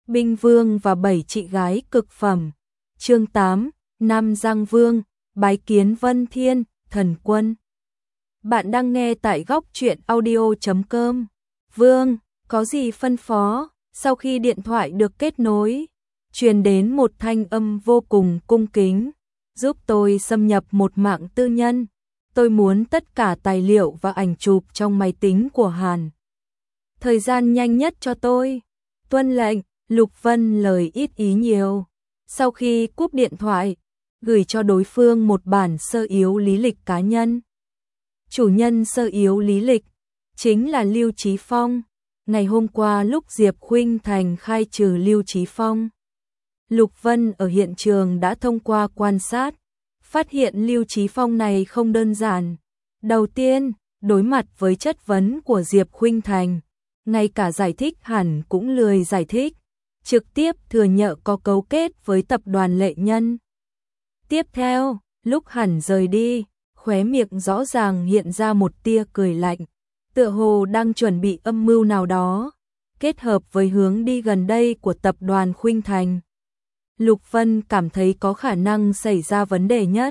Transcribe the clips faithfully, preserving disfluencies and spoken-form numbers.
Binh Vương và bảy chị gái cực phẩm. Chương tám, Nam Giang Vương, bái kiến Vân Thiên, thần quân. Bạn đang nghe tại góc truyện audio chấm com. Vương, có gì phân phó? Sau khi điện thoại được kết nối, truyền đến một thanh âm vô cùng cung kính. Giúp tôi xâm nhập một mạng tư nhân. Tôi muốn tất cả tài liệu và ảnh chụp trong máy tính của Hàn. Thời gian nhanh nhất cho tôi. Tuân lệnh. Lục Vân lời ít ý nhiều. Sau khi cúp điện thoại, gửi cho đối phương một bản sơ yếu lý lịch cá nhân. Chủ nhân sơ yếu lý lịch chính là Lưu Chí Phong. Ngày hôm qua lúc Diệp Khuynh Thành khai trừ Lưu Chí Phong, Lục Vân ở hiện trường đã thông qua quan sát, phát hiện Lưu Chí Phong này không đơn giản. Đầu tiên, đối mặt với chất vấn của Diệp Khuynh Thành, ngay cả giải thích hẳn cũng lười giải thích, trực tiếp thừa nhận có cấu kết với tập đoàn Lệ Nhân. Tiếp theo, lúc hẳn rời đi, khóe miệng rõ ràng hiện ra một tia cười lạnh, tựa hồ đang chuẩn bị âm mưu nào đó, kết hợp với hướng đi gần đây của tập đoàn Khuynh Thành. Lục Vân cảm thấy có khả năng xảy ra vấn đề nhất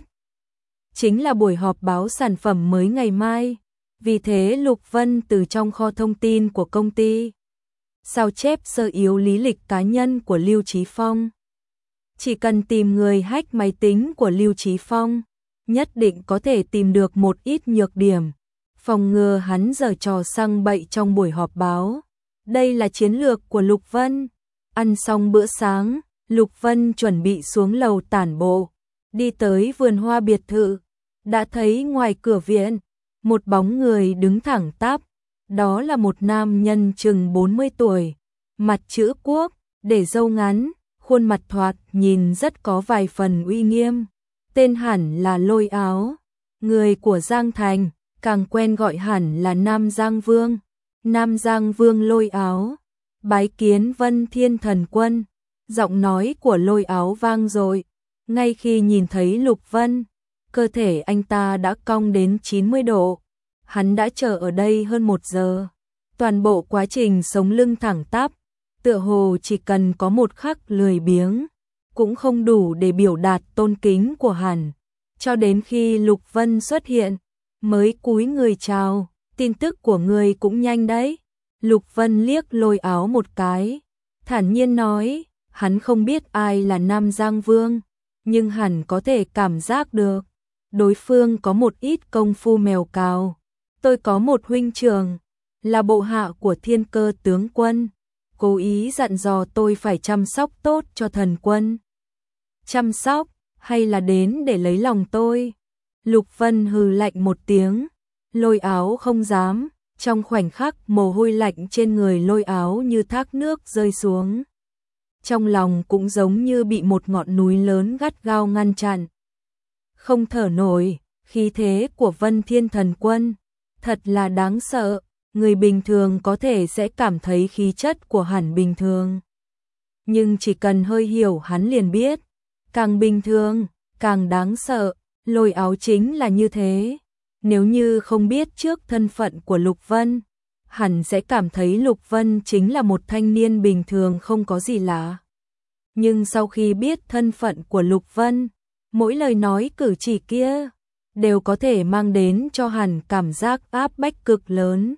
chính là buổi họp báo sản phẩm mới ngày mai. Vì thế Lục Vân từ trong kho thông tin của công ty sao chép sơ yếu lý lịch cá nhân của Lưu Chí Phong. Chỉ cần tìm người hack máy tính của Lưu Chí Phong, nhất định có thể tìm được một ít nhược điểm, phòng ngừa hắn giở trò săng bậy trong buổi họp báo. Đây là chiến lược của Lục Vân. Ăn xong bữa sáng, Lục Vân chuẩn bị xuống lầu tản bộ, đi tới vườn hoa biệt thự, đã thấy ngoài cửa viện một bóng người đứng thẳng tắp. Đó là một nam nhân chừng bốn mươi tuổi, mặt chữ quốc, để râu ngắn, khuôn mặt thoạt nhìn rất có vài phần uy nghiêm. Tên hẳn là Lôi Áo, người của Giang Thành, càng quen gọi hẳn là Nam Giang Vương. Nam Giang Vương Lôi Áo, bái kiến Vân Thiên thần quân. Giọng nói của Lôi Áo vang dội, ngay khi nhìn thấy Lục Vân, cơ thể anh ta đã cong đến chín mươi độ. Hắn đã chờ ở đây hơn một giờ, toàn bộ quá trình sống lưng thẳng tắp, tựa hồ chỉ cần có một khắc lười biếng, cũng không đủ để biểu đạt tôn kính của hắn. Cho đến khi Lục Vân xuất hiện, mới cúi người chào, tin tức của người cũng nhanh đấy. Lục Vân liếc Lôi Áo một cái, thản nhiên nói, hắn không biết ai là Nam Giang Vương, nhưng hẳn có thể cảm giác được, đối phương có một ít công phu mèo cào. Tôi có một huynh trưởng, là bộ hạ của Thiên Cơ tướng quân, cố ý dặn dò tôi phải chăm sóc tốt cho thần quân. Chăm sóc, hay là đến để lấy lòng tôi? Lục Vân hừ lạnh một tiếng, Lôi Áo không dám, trong khoảnh khắc mồ hôi lạnh trên người Lôi Áo như thác nước rơi xuống. Trong lòng cũng giống như bị một ngọn núi lớn gắt gao ngăn chặn. Không thở nổi, khí thế của Vân Thiên thần quân thật là đáng sợ, người bình thường có thể sẽ cảm thấy khí chất của hắn bình thường. Nhưng chỉ cần hơi hiểu hắn liền biết, càng bình thường, càng đáng sợ. Lôi Áo chính là như thế. Nếu như không biết trước thân phận của Lục Vân, hắn sẽ cảm thấy Lục Vân chính là một thanh niên bình thường không có gì lạ. Nhưng sau khi biết thân phận của Lục Vân, mỗi lời nói cử chỉ kia đều có thể mang đến cho hắn cảm giác áp bách cực lớn.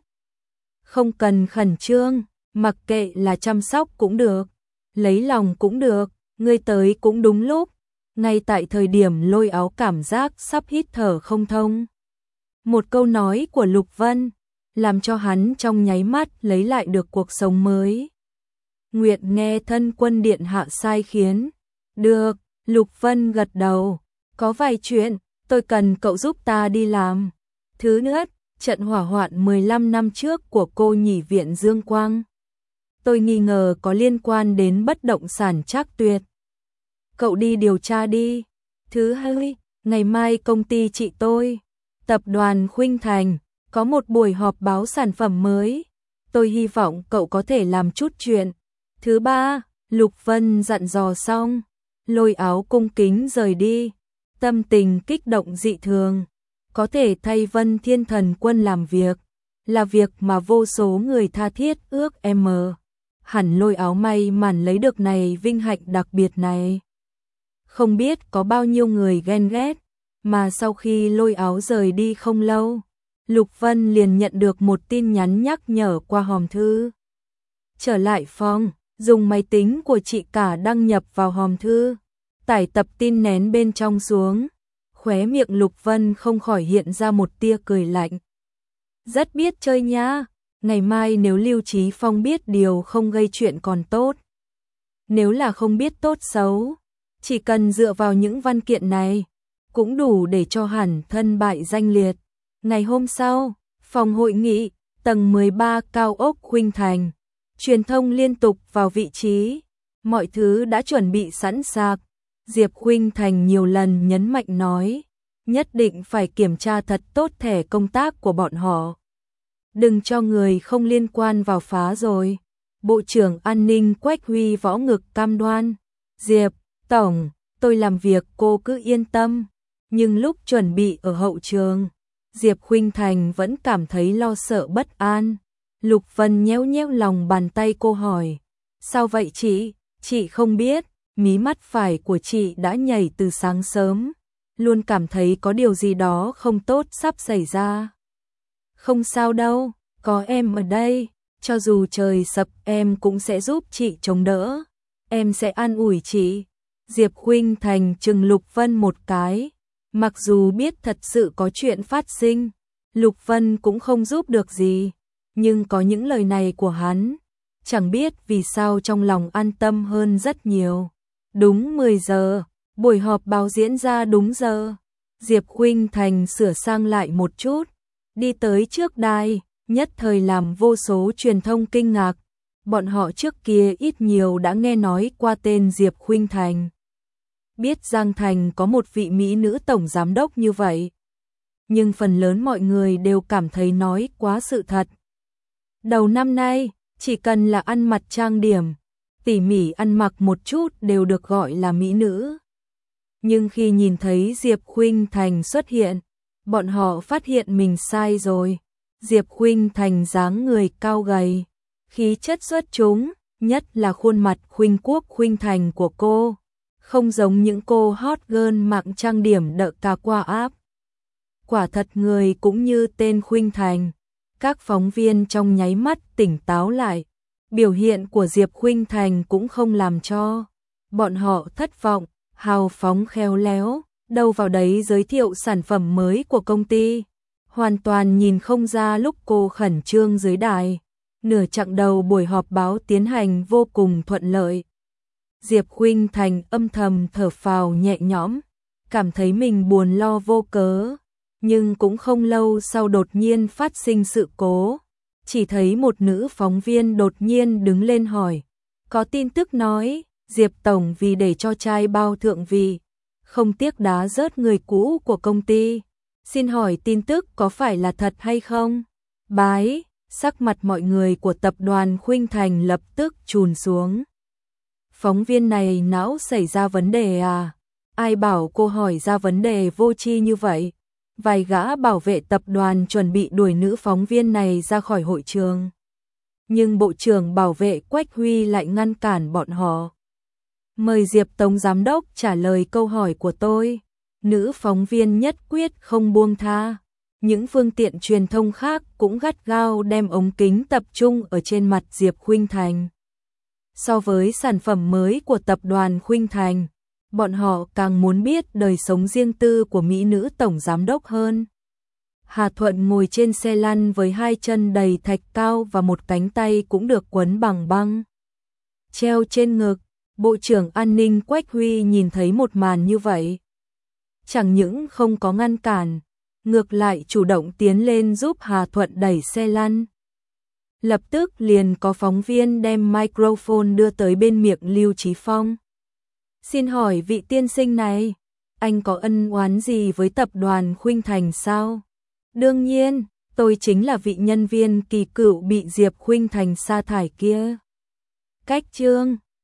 Không cần khẩn trương, mặc kệ là chăm sóc cũng được, lấy lòng cũng được, ngươi tới cũng đúng lúc. Ngay tại thời điểm Lôi Áo cảm giác sắp hít thở không thông, một câu nói của Lục Vân làm cho hắn trong nháy mắt lấy lại được cuộc sống mới. Nguyện nghe thân quân điện hạ sai khiến. Được, Lục Vân gật đầu, có vài chuyện tôi cần cậu giúp ta đi làm. Thứ nhất, trận hỏa hoạn mười lăm năm trước của cô nhỉ viện Dương Quang, tôi nghi ngờ có liên quan đến bất động sản Trác Tuyệt. Cậu đi điều tra đi. Thứ hai, ngày mai công ty chị tôi, tập đoàn Khuynh Thành, có một buổi họp báo sản phẩm mới. Tôi hy vọng cậu có thể làm chút chuyện. Thứ ba, Lục Vân dặn dò xong, Lôi Áo cung kính rời đi, tâm tình kích động dị thường. Có thể thay Vân Thiên thần quân làm việc, là việc mà vô số người tha thiết ước em. hẳn Lôi Áo may mắn lấy được này vinh hạnh đặc biệt này. Không biết có bao nhiêu người ghen ghét, mà sau khi Lôi Áo rời đi không lâu, Lục Vân liền nhận được một tin nhắn nhắc nhở qua hòm thư. Trở lại phòng, dùng máy tính của chị cả đăng nhập vào hòm thư, tải tập tin nén bên trong xuống, khóe miệng Lục Vân không khỏi hiện ra một tia cười lạnh. Rất biết chơi nha, ngày mai nếu Lưu Chí Phong biết điều không gây chuyện còn tốt. Nếu là không biết tốt xấu, chỉ cần dựa vào những văn kiện này, cũng đủ để cho hẳn thân bại danh liệt. Ngày hôm sau, phòng hội nghị, tầng mười ba cao ốc Khuynh Thành, truyền thông liên tục vào vị trí, mọi thứ đã chuẩn bị sẵn sàng. Diệp Khuynh Thành nhiều lần nhấn mạnh nói, nhất định phải kiểm tra thật tốt thẻ công tác của bọn họ. Đừng cho người không liên quan vào phá rồi. Bộ trưởng An ninh Quách Huy võ ngực cam đoan, Diệp, Tổng, tôi làm việc cô cứ yên tâm. Nhưng lúc chuẩn bị ở hậu trường, Diệp Khuynh Thành vẫn cảm thấy lo sợ bất an. Lục Vân nhéo nhéo lòng bàn tay cô hỏi, sao vậy chị? Chị không biết, mí mắt phải của chị đã nhảy từ sáng sớm, luôn cảm thấy có điều gì đó không tốt sắp xảy ra. Không sao đâu, có em ở đây, cho dù trời sập em cũng sẽ giúp chị chống đỡ, em sẽ an ủi chị. Diệp Khuynh Thành chừng Lục Vân một cái, mặc dù biết thật sự có chuyện phát sinh, Lục Vân cũng không giúp được gì, nhưng có những lời này của hắn, chẳng biết vì sao trong lòng an tâm hơn rất nhiều. Đúng mười giờ, buổi họp báo diễn ra đúng giờ. Diệp Khuynh Thành sửa sang lại một chút, đi tới trước đài, nhất thời làm vô số truyền thông kinh ngạc. Bọn họ trước kia ít nhiều đã nghe nói qua tên Diệp Khuynh Thành, biết Giang Thành có một vị mỹ nữ tổng giám đốc như vậy, nhưng phần lớn mọi người đều cảm thấy nói quá sự thật. Đầu năm nay, chỉ cần là ăn mặc trang điểm, tỉ mỉ ăn mặc một chút đều được gọi là mỹ nữ. Nhưng khi nhìn thấy Diệp Khuynh Thành xuất hiện, bọn họ phát hiện mình sai rồi. Diệp Khuynh Thành dáng người cao gầy, khí chất xuất chúng, nhất là khuôn mặt khuynh quốc khuynh thành của cô, không giống những cô hot girl mặc trang điểm đỡ ca qua áp. Quả thật người cũng như tên Khuynh Thành. Các phóng viên trong nháy mắt tỉnh táo lại, biểu hiện của Diệp Khuynh Thành cũng không làm cho bọn họ thất vọng, hào phóng khéo léo, đâu vào đấy giới thiệu sản phẩm mới của công ty. Hoàn toàn nhìn không ra lúc cô khẩn trương dưới đài. Nửa chặng đầu buổi họp báo tiến hành vô cùng thuận lợi. Diệp Khuynh Thành âm thầm thở phào nhẹ nhõm, cảm thấy mình buồn lo vô cớ. Nhưng cũng không lâu sau đột nhiên phát sinh sự cố. Chỉ thấy một nữ phóng viên đột nhiên đứng lên hỏi. Có tin tức nói, Diệp Tổng vì để cho trai bao thượng vị, không tiếc đá rớt người cũ của công ty. Xin hỏi tin tức có phải là thật hay không? Bái, sắc mặt mọi người của tập đoàn Khuynh Thành lập tức trùn xuống. Phóng viên này não xảy ra vấn đề à? Ai bảo cô hỏi ra vấn đề vô tri như vậy? Vài gã bảo vệ tập đoàn chuẩn bị đuổi nữ phóng viên này ra khỏi hội trường. Nhưng Bộ trưởng bảo vệ Quách Huy lại ngăn cản bọn họ. Mời Diệp Tổng Giám đốc trả lời câu hỏi của tôi. Nữ phóng viên nhất quyết không buông tha. Những phương tiện truyền thông khác cũng gắt gao đem ống kính tập trung ở trên mặt Diệp Khuynh Thành. So với sản phẩm mới của tập đoàn Khuynh Thành, bọn họ càng muốn biết đời sống riêng tư của mỹ nữ tổng giám đốc hơn. Hà Thuận ngồi trên xe lăn với hai chân đầy thạch cao và một cánh tay cũng được quấn bằng băng treo trên ngực. Bộ trưởng An ninh Quách Huy nhìn thấy một màn như vậy, chẳng những không có ngăn cản, ngược lại chủ động tiến lên giúp Hà Thuận đẩy xe lăn. Lập tức liền có phóng viên đem microphone đưa tới bên miệng Lưu Chí Phong. Xin hỏi vị tiên sinh này, anh có ân oán gì với tập đoàn Khuynh Thành sao? Đương nhiên, tôi chính là vị nhân viên kỳ cựu bị Diệp Khuynh Thành sa thải kia. Cách chương